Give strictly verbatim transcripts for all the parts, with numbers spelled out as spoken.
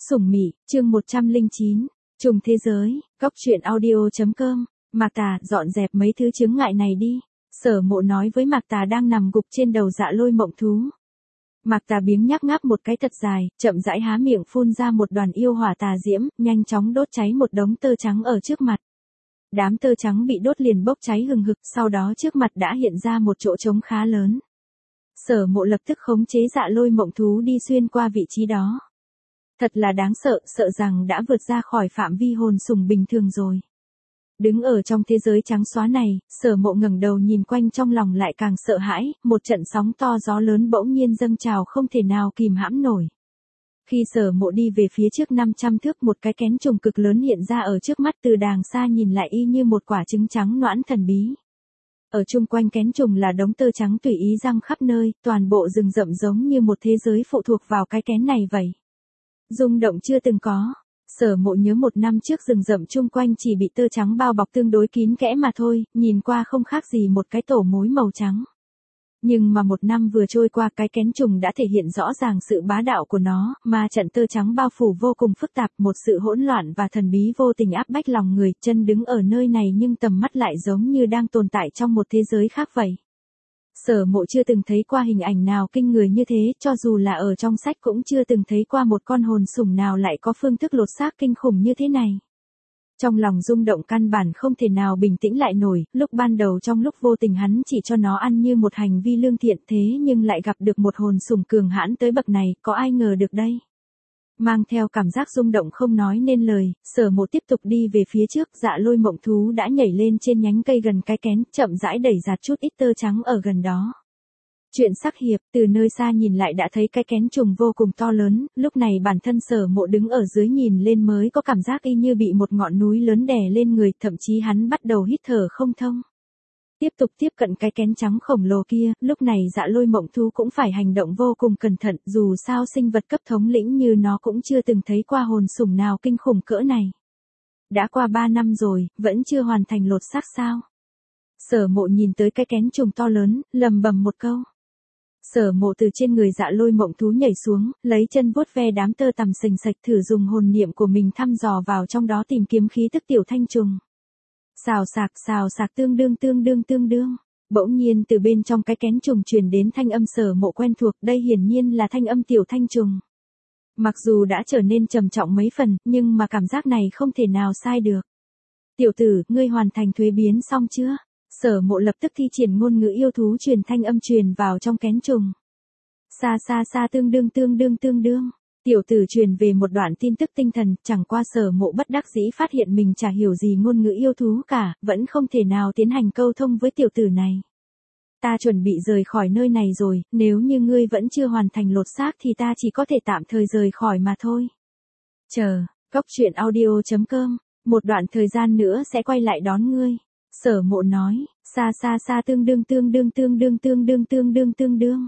Sủng Mị, chương một trăm lẻ chín, Trùng thế giới, góc truyện audio.com, Mạc Tà, dọn dẹp mấy thứ chướng ngại này đi. Sở Mộ nói với Mạc Tà đang nằm gục trên đầu Dạ Lôi mộng thú. Mạc Tà biếng nhác ngáp một cái thật dài, chậm rãi há miệng phun ra một đoàn yêu hỏa tà diễm, nhanh chóng đốt cháy một đống tơ trắng ở trước mặt. Đám tơ trắng bị đốt liền bốc cháy hừng hực, sau đó trước mặt đã hiện ra một chỗ trống khá lớn. Sở Mộ lập tức khống chế Dạ Lôi mộng thú đi xuyên qua vị trí đó. Thật là đáng sợ, sợ rằng đã vượt ra khỏi phạm vi hồn sủng bình thường rồi. Đứng ở trong thế giới trắng xóa này, Sở Mộ ngẩng đầu nhìn quanh trong lòng lại càng sợ hãi, một trận sóng to gió lớn bỗng nhiên dâng trào không thể nào kìm hãm nổi. Khi Sở Mộ đi về phía trước năm trăm thước, một cái kén trùng cực lớn hiện ra ở trước mắt, từ đàng xa nhìn lại y như một quả trứng trắng noãn thần bí. Ở chung quanh kén trùng là đống tơ trắng tùy ý răng khắp nơi, toàn bộ rừng rậm giống như một thế giới phụ thuộc vào cái kén này vậy. Rung động chưa từng có. Sở Mộ nhớ một năm trước rừng rậm chung quanh chỉ bị tơ trắng bao bọc tương đối kín kẽ mà thôi, nhìn qua không khác gì một cái tổ mối màu trắng. Nhưng mà một năm vừa trôi qua, cái kén trùng đã thể hiện rõ ràng sự bá đạo của nó, mà trận tơ trắng bao phủ vô cùng phức tạp, một sự hỗn loạn và thần bí vô tình áp bách lòng người, chân đứng ở nơi này nhưng tầm mắt lại giống như đang tồn tại trong một thế giới khác vậy. Sở Mộ chưa từng thấy qua hình ảnh nào kinh người như thế, cho dù là ở trong sách cũng chưa từng thấy qua một con hồn sủng nào lại có phương thức lột xác kinh khủng như thế này. Trong lòng rung động căn bản không thể nào bình tĩnh lại nổi, lúc ban đầu trong lúc vô tình hắn chỉ cho nó ăn như một hành vi lương thiện, thế nhưng lại gặp được một hồn sủng cường hãn tới bậc này, có ai ngờ được đây. Mang theo cảm giác rung động không nói nên lời, Sở Mộ tiếp tục đi về phía trước, Dạ Lôi mộng thú đã nhảy lên trên nhánh cây gần cái kén, chậm rãi đẩy giạt chút ít tơ trắng ở gần đó. Chuyện sắc hiệp, từ nơi xa nhìn lại đã thấy cái kén trùng vô cùng to lớn, lúc này bản thân Sở Mộ đứng ở dưới nhìn lên mới có cảm giác y như bị một ngọn núi lớn đè lên người, thậm chí hắn bắt đầu hít thở không thông. Tiếp tục tiếp cận cái kén trắng khổng lồ kia, lúc này Dạ Lôi mộng thú cũng phải hành động vô cùng cẩn thận, dù sao sinh vật cấp thống lĩnh như nó cũng chưa từng thấy qua hồn sủng nào kinh khủng cỡ này. Đã qua ba năm rồi, vẫn chưa hoàn thành lột xác sao? Sở Mộ nhìn tới cái kén trùng to lớn, lầm bầm một câu. Sở Mộ từ trên người Dạ Lôi mộng thú nhảy xuống, lấy chân vuốt ve đám tơ tằm sình sạch, thử dùng hồn niệm của mình thăm dò vào trong đó tìm kiếm khí tức tiểu thanh trùng. Xào xạc xào xạc tương đương tương đương tương đương. Bỗng nhiên từ bên trong cái kén trùng truyền đến thanh âm Sở Mộ quen thuộc, đây hiển nhiên là thanh âm tiểu thanh trùng. Mặc dù đã trở nên trầm trọng mấy phần, nhưng mà cảm giác này không thể nào sai được. Tiểu tử, ngươi hoàn thành thuế biến xong chưa? Sở Mộ lập tức thi triển ngôn ngữ yêu thú truyền thanh âm truyền vào trong kén trùng. Xa xa xa tương đương tương đương tương đương. Tiểu tử truyền về một đoạn tin tức tinh thần, chẳng qua Sở Mộ bất đắc dĩ phát hiện mình chả hiểu gì ngôn ngữ yêu thú cả, vẫn không thể nào tiến hành câu thông với tiểu tử này. Ta chuẩn bị rời khỏi nơi này rồi, nếu như ngươi vẫn chưa hoàn thành lột xác thì ta chỉ có thể tạm thời rời khỏi mà thôi. Chờ, góc truyện audio.com, một đoạn thời gian nữa sẽ quay lại đón ngươi. Sở Mộ nói, xa xa xa tương đương tương đương tương đương tương đương tương đương tương đương.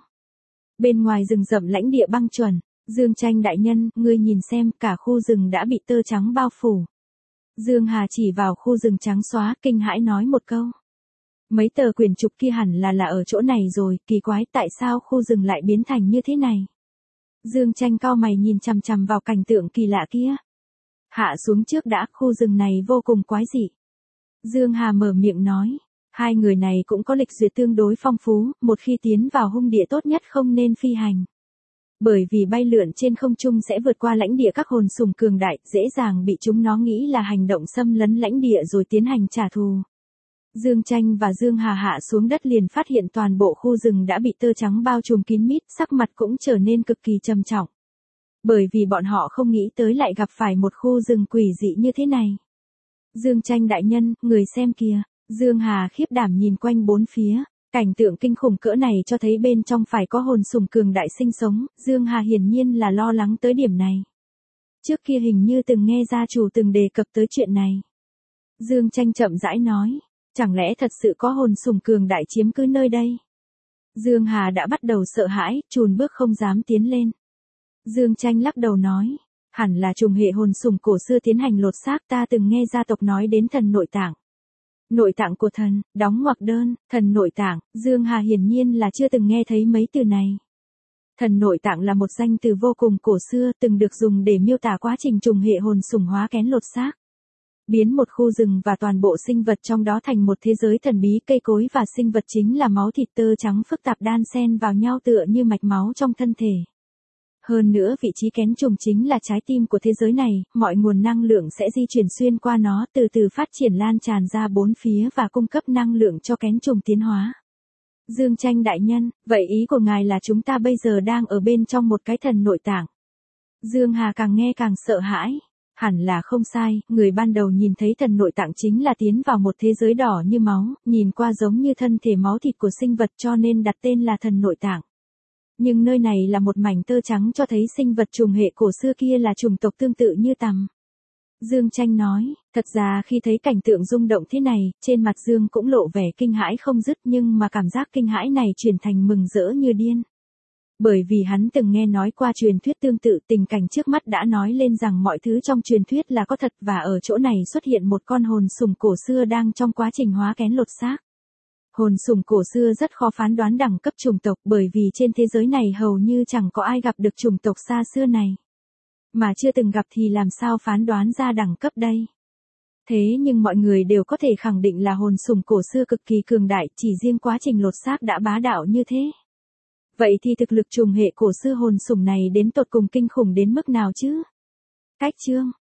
Bên ngoài rừng rậm lãnh địa băng chuẩn. Dương Tranh đại nhân, ngươi nhìn xem, cả khu rừng đã bị tơ trắng bao phủ. Dương Hà chỉ vào khu rừng trắng xóa, kinh hãi nói một câu. Mấy tờ quyển trục kia hẳn là là ở chỗ này rồi, kỳ quái, tại sao khu rừng lại biến thành như thế này? Dương Tranh cau mày nhìn chằm chằm vào cảnh tượng kỳ lạ kia. Hạ xuống trước đã, khu rừng này vô cùng quái dị. Dương Hà mở miệng nói. Hai người này cũng có lịch duyệt tương đối phong phú, một khi tiến vào hung địa tốt nhất không nên phi hành. Bởi vì bay lượn trên không trung sẽ vượt qua lãnh địa các hồn sủng cường đại, dễ dàng bị chúng nó nghĩ là hành động xâm lấn lãnh địa rồi tiến hành trả thù. Dương Tranh và Dương Hà hạ xuống đất liền phát hiện toàn bộ khu rừng đã bị tơ trắng bao trùm kín mít, sắc mặt cũng trở nên cực kỳ trầm trọng. Bởi vì bọn họ không nghĩ tới lại gặp phải một khu rừng quỷ dị như thế này. Dương Tranh đại nhân, người xem kìa. Dương Hà khiếp đảm nhìn quanh bốn phía. Cảnh tượng kinh khủng cỡ này cho thấy bên trong phải có hồn sủng cường đại sinh sống, Dương Hà hiển nhiên là lo lắng tới điểm này. Trước kia hình như từng nghe gia chủ từng đề cập tới chuyện này. Dương Tranh chậm rãi nói, chẳng lẽ thật sự có hồn sủng cường đại chiếm cứ nơi đây? Dương Hà đã bắt đầu sợ hãi, chùn bước không dám tiến lên. Dương Tranh lắc đầu nói, hẳn là trùng hệ hồn sủng cổ xưa tiến hành lột xác, ta từng nghe gia tộc nói đến thần nội tạng. Nội tạng của thần, đóng ngoặc đơn, thần nội tạng, Dương Hà hiển nhiên là chưa từng nghe thấy mấy từ này. Thần nội tạng là một danh từ vô cùng cổ xưa, từng được dùng để miêu tả quá trình trùng hệ hồn sủng hóa kén lột xác. Biến một khu rừng và toàn bộ sinh vật trong đó thành một thế giới thần bí, cây cối và sinh vật chính là máu thịt tơ trắng phức tạp đan xen vào nhau tựa như mạch máu trong thân thể. Hơn nữa vị trí kén trùng chính là trái tim của thế giới này, mọi nguồn năng lượng sẽ di chuyển xuyên qua nó, từ từ phát triển lan tràn ra bốn phía và cung cấp năng lượng cho kén trùng tiến hóa. Dương Tranh đại nhân, vậy ý của ngài là chúng ta bây giờ đang ở bên trong một cái thần nội tạng. Dương Hà càng nghe càng sợ hãi. Hẳn là không sai, người ban đầu nhìn thấy thần nội tạng chính là tiến vào một thế giới đỏ như máu, nhìn qua giống như thân thể máu thịt của sinh vật cho nên đặt tên là thần nội tạng. Nhưng nơi này là một mảnh tơ trắng cho thấy sinh vật trùng hệ cổ xưa kia là chủng tộc tương tự như tằm. Dương Tranh nói, thật ra khi thấy cảnh tượng rung động thế này, trên mặt Dương cũng lộ vẻ kinh hãi không dứt nhưng mà cảm giác kinh hãi này chuyển thành mừng rỡ như điên. Bởi vì hắn từng nghe nói qua truyền thuyết tương tự, tình cảnh trước mắt đã nói lên rằng mọi thứ trong truyền thuyết là có thật và ở chỗ này xuất hiện một con hồn sủng cổ xưa đang trong quá trình hóa kén lột xác. Hồn sủng cổ xưa rất khó phán đoán đẳng cấp chủng tộc bởi vì trên thế giới này hầu như chẳng có ai gặp được chủng tộc xa xưa này. Mà chưa từng gặp thì làm sao phán đoán ra đẳng cấp đây? Thế nhưng mọi người đều có thể khẳng định là hồn sủng cổ xưa cực kỳ cường đại, chỉ riêng quá trình lột xác đã bá đạo như thế. Vậy thì thực lực trùng hệ cổ xưa hồn sủng này đến tột cùng kinh khủng đến mức nào chứ? Cách chương